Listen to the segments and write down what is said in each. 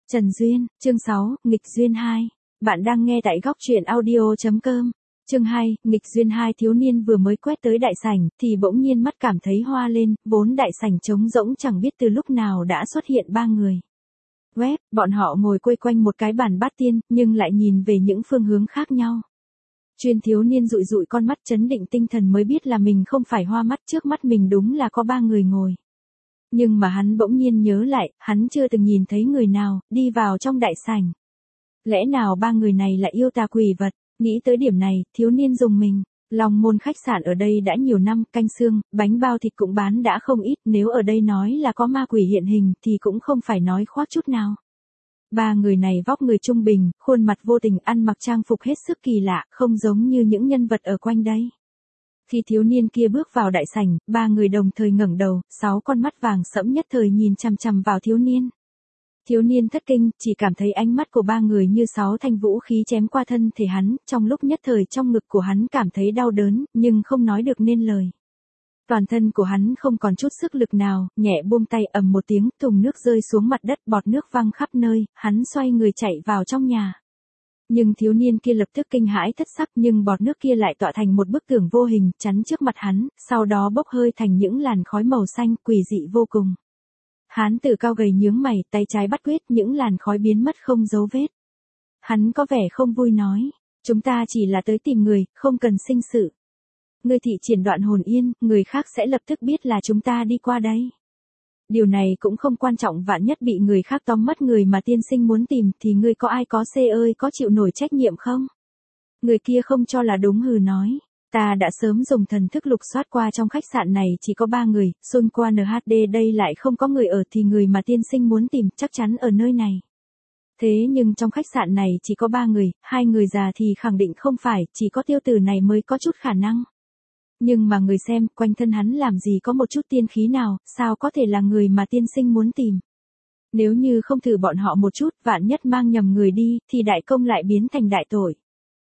Trần Duyên, chương 6, nghịch duyên 2. Bạn đang nghe tại góc truyện audio.com. Chương 2, nghịch duyên 2. Thiếu niên vừa mới quét tới đại sảnh, thì bỗng nhiên mắt cảm thấy hoa lên, vốn đại sảnh trống rỗng chẳng biết từ lúc nào đã xuất hiện ba người. Bọn họ ngồi quây quanh một cái bàn bát tiên, nhưng lại nhìn về những phương hướng khác nhau. Chuyên thiếu niên dụi dụi con mắt chấn định tinh thần mới biết là mình không phải hoa mắt, trước mắt mình đúng là có ba người ngồi. Nhưng mà hắn bỗng nhiên nhớ lại, hắn chưa từng nhìn thấy người nào đi vào trong đại sảnh. Lẽ nào ba người này là yêu tà quỷ vật? Nghĩ tới điểm này, thiếu niên rùng mình. Long Môn khách sạn ở đây đã nhiều năm, canh xương, bánh bao thịt cũng bán đã không ít, nếu ở đây nói là có ma quỷ hiện hình thì cũng không phải nói khoác chút nào. Ba người này vóc người trung bình, khuôn mặt vô tình, ăn mặc trang phục hết sức kỳ lạ, không giống như những nhân vật ở quanh đây. Khi thiếu niên kia bước vào đại sảnh, ba người đồng thời ngẩng đầu, 6 con mắt vàng sẫm nhất thời nhìn chằm chằm vào thiếu niên. Thiếu niên thất kinh, chỉ cảm thấy ánh mắt của ba người như 6 thanh vũ khí chém qua thân thể hắn, trong lúc nhất thời trong ngực của hắn cảm thấy đau đớn, nhưng không nói được nên lời. Toàn thân của hắn không còn chút sức lực nào, nhẹ buông tay, ầm một tiếng, thùng nước rơi xuống mặt đất, bọt nước văng khắp nơi, hắn xoay người chạy vào trong nhà. Nhưng thiếu niên kia lập tức kinh hãi thất sắc, nhưng bọt nước kia lại tọa thành một bức tường vô hình, chắn trước mặt hắn, sau đó bốc hơi thành những làn khói màu xanh, quỷ dị vô cùng. Hán tử cao gầy nhướng mày, tay trái bắt quyết, những làn khói biến mất không dấu vết. Hắn có vẻ không vui nói, chúng ta chỉ là tới tìm người, không cần sinh sự. Ngươi thị triển đoạn hồn yên, người khác sẽ lập tức biết là chúng ta đi qua đây. Điều này cũng không quan trọng, vạn nhất bị người khác tóm mất người mà tiên sinh muốn tìm thì ngươi có ai có xê ơi có chịu nổi trách nhiệm không? Người kia không cho là đúng hừ nói. Ta đã sớm dùng thần thức lục soát qua trong khách sạn này chỉ có 3 người, xuyên qua NHD đây lại không có người ở thì người mà tiên sinh muốn tìm chắc chắn ở nơi này. Thế nhưng trong khách sạn này chỉ có 3 người, 2 người già thì khẳng định không phải, chỉ có tiêu tử này mới có chút khả năng. Nhưng mà người xem, quanh thân hắn làm gì có một chút tiên khí nào, sao có thể là người mà tiên sinh muốn tìm. Nếu như không thử bọn họ một chút, vạn nhất mang nhầm người đi, thì đại công lại biến thành đại tội.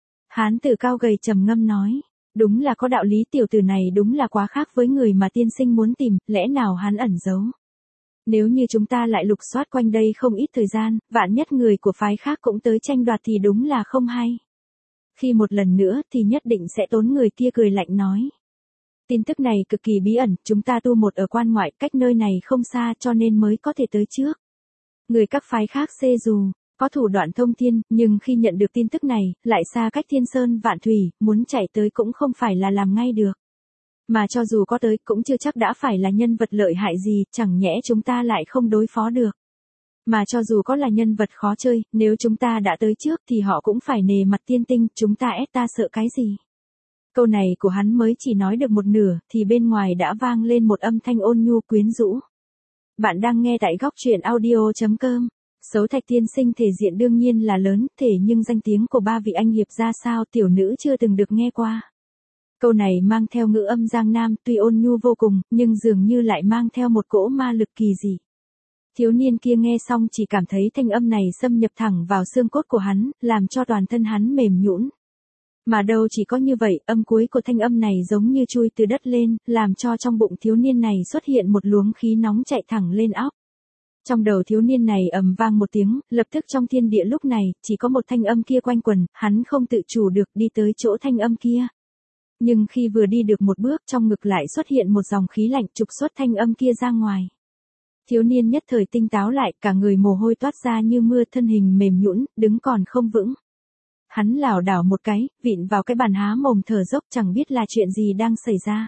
Hán tử cao gầy trầm ngâm nói, đúng là có đạo lý, tiểu tử này đúng là quá khác với người mà tiên sinh muốn tìm, lẽ nào hắn ẩn giấu. Nếu như chúng ta lại lục soát quanh đây không ít thời gian, vạn nhất người của phái khác cũng tới tranh đoạt thì đúng là không hay. Khi một lần nữa thì nhất định sẽ tốn. Người kia cười lạnh nói. Tin tức này cực kỳ bí ẩn, chúng ta tu một ở quan ngoại, cách nơi này không xa cho nên mới có thể tới trước. Người các phái khác xê dù có thủ đoạn thông thiên, nhưng khi nhận được tin tức này, lại xa cách thiên sơn vạn thủy, muốn chạy tới cũng không phải là làm ngay được. Mà cho dù có tới cũng chưa chắc đã phải là nhân vật lợi hại gì, chẳng nhẽ chúng ta lại không đối phó được. Mà cho dù có là nhân vật khó chơi, nếu chúng ta đã tới trước thì họ cũng phải nề mặt tiên tinh, chúng ta ép ta sợ cái gì. Câu này của hắn mới chỉ nói được một nửa, thì bên ngoài đã vang lên một âm thanh ôn nhu quyến rũ. Bạn đang nghe tại góc truyện audio.com. Sấu Thạch tiên sinh thể diện đương nhiên là lớn, thể nhưng danh tiếng của ba vị anh hiệp ra sao tiểu nữ chưa từng được nghe qua. Câu này mang theo ngữ âm Giang Nam, tuy ôn nhu vô cùng, nhưng dường như lại mang theo một cỗ ma lực kỳ dị. Thiếu niên kia nghe xong chỉ cảm thấy thanh âm này xâm nhập thẳng vào xương cốt của hắn, làm cho toàn thân hắn mềm nhũn. Mà đâu chỉ có như vậy, âm cuối của thanh âm này giống như chui từ đất lên, làm cho trong bụng thiếu niên này xuất hiện một luồng khí nóng chạy thẳng lên óc. Trong đầu thiếu niên này ầm vang một tiếng, lập tức trong thiên địa lúc này, chỉ có một thanh âm kia quanh quẩn, hắn không tự chủ được đi tới chỗ thanh âm kia. Nhưng khi vừa đi được một bước, trong ngực lại xuất hiện một dòng khí lạnh trục xuất thanh âm kia ra ngoài. Thiếu niên nhất thời tinh táo lại, cả người mồ hôi toát ra như mưa, thân hình mềm nhũn, đứng còn không vững. Hắn lảo đảo một cái, vịn vào cái bàn há mồm thở dốc, chẳng biết là chuyện gì đang xảy ra.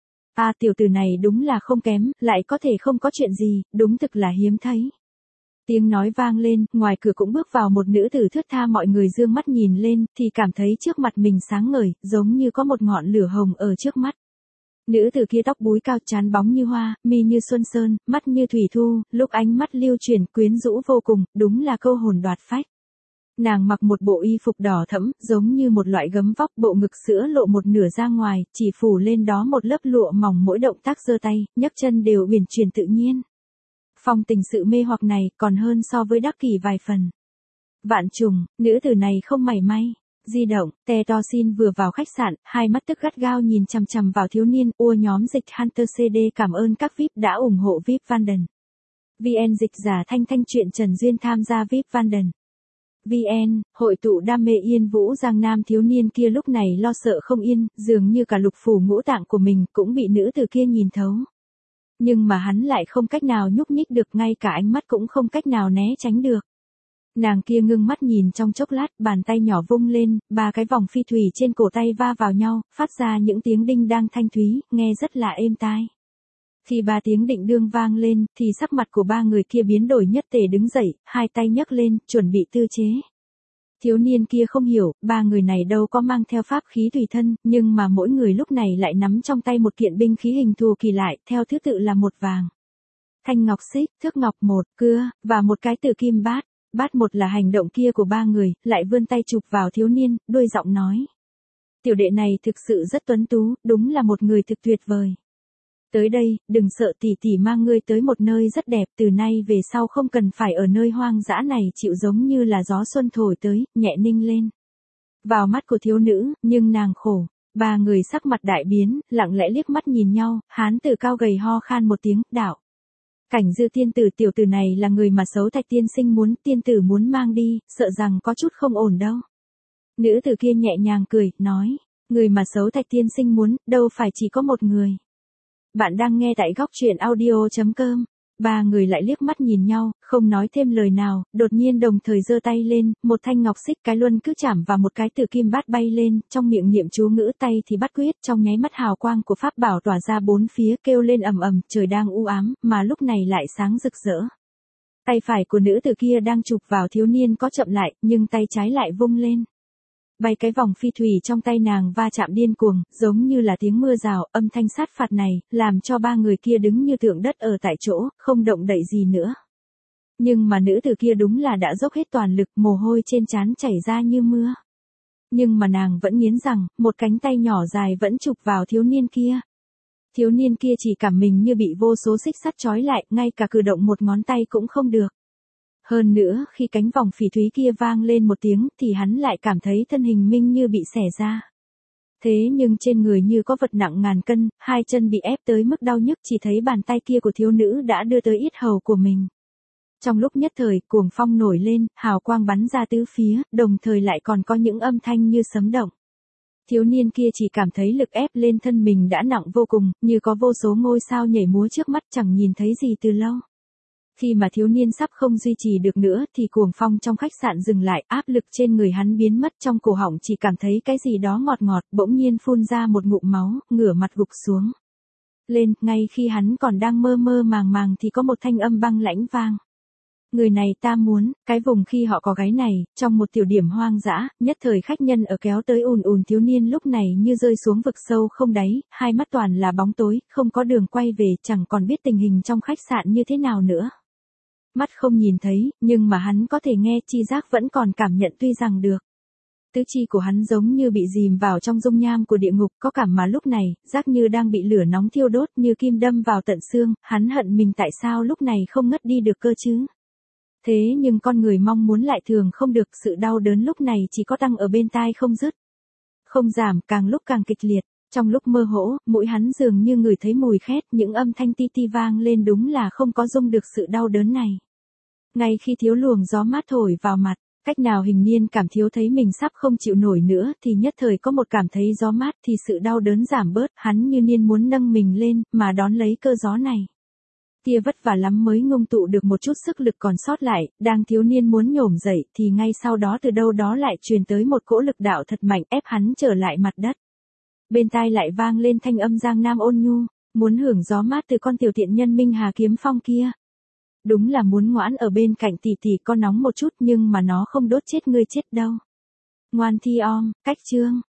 Tiểu tử này đúng là không kém, lại có thể không có chuyện gì, đúng thực là hiếm thấy. Tiếng nói vang lên, ngoài cửa cũng bước vào một nữ tử thướt tha, mọi người dương mắt nhìn lên, thì cảm thấy trước mặt mình sáng ngời, giống như có một ngọn lửa hồng ở trước mắt. Nữ tử kia tóc búi cao, trán bóng như hoa, mi như xuân sơn, mắt như thủy thu, lúc ánh mắt lưu chuyển quyến rũ vô cùng, đúng là câu hồn đoạt phách. Nàng mặc một bộ y phục đỏ thẫm, giống như một loại gấm vóc, bộ ngực sữa lộ một nửa ra ngoài, chỉ phủ lên đó một lớp lụa mỏng, mỗi động tác giơ tay, nhấc chân đều uyển chuyển tự nhiên. Phong tình sự mê hoặc này còn hơn so với đắc kỷ vài phần. Vạn trùng, nữ tử này không mảy may. Di động, Tè To Xin vừa vào khách sạn, hai mắt tức gắt gao nhìn chằm chằm vào thiếu niên, nhóm dịch Hunter CD cảm ơn các VIP đã ủng hộ VIP Vanden. VN Dịch giả Thanh Thanh truyện Trần Duyên tham gia VIP Vanden. VN, hội tụ đam mê Yên Vũ Giang nam thiếu niên kia lúc này lo sợ không yên, dường như cả lục phủ ngũ tạng của mình cũng bị nữ từ kia nhìn thấu. Nhưng mà hắn lại không cách nào nhúc nhích được, ngay cả ánh mắt cũng không cách nào né tránh được. Nàng kia ngưng mắt nhìn trong chốc lát, bàn tay nhỏ vung lên, 3 cái vòng phi thủy trên cổ tay va vào nhau, phát ra những tiếng đinh đang thanh thúy, nghe rất là êm tai. Khi 3 tiếng định đương vang lên, thì sắc mặt của 3 người kia biến đổi, nhất tề đứng dậy, 2 tay nhấc lên, chuẩn bị tư chế. Thiếu niên kia không hiểu, 3 người này đâu có mang theo pháp khí tùy thân, nhưng mà mỗi người lúc này lại nắm trong tay một kiện binh khí hình thù kỳ lạ, theo thứ tự là một vàng, thanh ngọc xích, thước ngọc một, cưa, và một cái tử kim bát. Bát một là hành động kia của 3 người, lại vươn tay chụp vào thiếu niên, đôi giọng nói. Tiểu đệ này thực sự rất tuấn tú, đúng là một người thực tuyệt vời. Tới đây, đừng sợ, tỷ tỷ mang ngươi tới một nơi rất đẹp, từ nay về sau không cần phải ở nơi hoang dã này chịu giống như là gió xuân thổi tới, nhẹ ninh lên. Vào mắt của thiếu nữ, nhưng nàng khổ. 3 người sắc mặt đại biến, lặng lẽ liếc mắt nhìn nhau, hán tử cao gầy ho khan một tiếng, đạo. Cảnh Dư tiên tử, tiểu tử này là người mà Sấu Thạch tiên sinh muốn, tiên tử muốn mang đi, sợ rằng có chút không ổn đâu. Nữ tử kia nhẹ nhàng cười, nói, người mà Sấu Thạch tiên sinh muốn, đâu phải chỉ có một người. Bạn đang nghe tại góc truyện audio.com. 3 người lại liếc mắt nhìn nhau, không nói thêm lời nào, đột nhiên đồng thời giơ tay lên, một thanh ngọc xích cái luân cứ chạm vào một cái tử kim bát bay lên, trong miệng niệm chú ngữ, tay thì bắt quyết, trong nháy mắt hào quang của pháp bảo tỏa ra bốn phía, kêu lên ầm ầm, trời đang u ám, mà lúc này lại sáng rực rỡ. Tay phải của nữ tử kia đang chụp vào thiếu niên có chậm lại, nhưng tay trái lại vung lên. Bay cái vòng phi thủy trong tay nàng va chạm điên cuồng, giống như là tiếng mưa rào, âm thanh sát phạt này, làm cho 3 người kia đứng như tượng đất ở tại chỗ, không động đậy gì nữa. Nhưng mà nữ tử kia đúng là đã dốc hết toàn lực, mồ hôi trên trán chảy ra như mưa. Nhưng mà nàng vẫn nghiến rằng, một cánh tay nhỏ dài vẫn chụp vào thiếu niên kia. Thiếu niên kia chỉ cảm mình như bị vô số xích sắt trói lại, ngay cả cử động một ngón tay cũng không được. Hơn nữa, khi cánh vòng phỉ thúy kia vang lên một tiếng, thì hắn lại cảm thấy thân hình mình như bị xẻ ra. Thế nhưng trên người như có vật nặng ngàn cân, 2 chân bị ép tới mức đau nhức, chỉ thấy bàn tay kia của thiếu nữ đã đưa tới yết hầu của mình. Trong lúc nhất thời, cuồng phong nổi lên, hào quang bắn ra tứ phía, đồng thời lại còn có những âm thanh như sấm động. Thiếu niên kia chỉ cảm thấy lực ép lên thân mình đã nặng vô cùng, như có vô số ngôi sao nhảy múa trước mắt, chẳng nhìn thấy gì từ lâu. Khi mà thiếu niên sắp không duy trì được nữa thì cuồng phong trong khách sạn dừng lại, áp lực trên người hắn biến mất, trong cổ họng chỉ cảm thấy cái gì đó ngọt ngọt, bỗng nhiên phun ra một ngụm máu, ngửa mặt gục xuống. Lên, ngay khi hắn còn đang mơ mơ màng màng thì có một thanh âm băng lãnh vang. Người này ta muốn, cái vùng khi họ có gái này, trong một tiểu điểm hoang dã, nhất thời khách nhân ở kéo tới ùn ùn, thiếu niên lúc này như rơi xuống vực sâu không đáy, hai mắt toàn là bóng tối, không có đường quay về, chẳng còn biết tình hình trong khách sạn như thế nào nữa. Mắt không nhìn thấy, nhưng mà hắn có thể nghe, chi giác vẫn còn cảm nhận, tuy rằng được. Tứ chi của hắn giống như bị dìm vào trong dung nham của địa ngục, có cảm mà lúc này, giác như đang bị lửa nóng thiêu đốt, như kim đâm vào tận xương, hắn hận mình tại sao lúc này không ngất đi được cơ chứ. Thế nhưng con người mong muốn lại thường không được, sự đau đớn lúc này chỉ có tăng ở bên tai không dứt. Không giảm, càng lúc càng kịch liệt. Trong lúc mơ hỗ, mũi hắn dường như ngửi thấy mùi khét, những âm thanh ti ti vang lên, đúng là không có dung được sự đau đớn này. Ngay khi thiếu luồng gió mát thổi vào mặt, cách nào Hình Niên cảm thiếu thấy mình sắp không chịu nổi nữa, thì nhất thời có một cảm thấy gió mát thì sự đau đớn giảm bớt, hắn như Niên muốn nâng mình lên, mà đón lấy cơ gió này. Tia vất vả lắm mới ngưng tụ được một chút sức lực còn sót lại, đang thiếu niên muốn nhổm dậy thì ngay sau đó từ đâu đó lại truyền tới một cỗ lực đạo thật mạnh, ép hắn trở lại mặt đất. Bên tai lại vang lên thanh âm Giang Nam ôn nhu, muốn hưởng gió mát từ con tiểu tiện nhân Minh Hà Kiếm Phong kia. Đúng là muốn ngoãn ở bên cạnh tỷ tỷ, có nóng một chút nhưng mà nó không đốt chết ngươi chết đâu. Ngoan Thi Om, cách chương.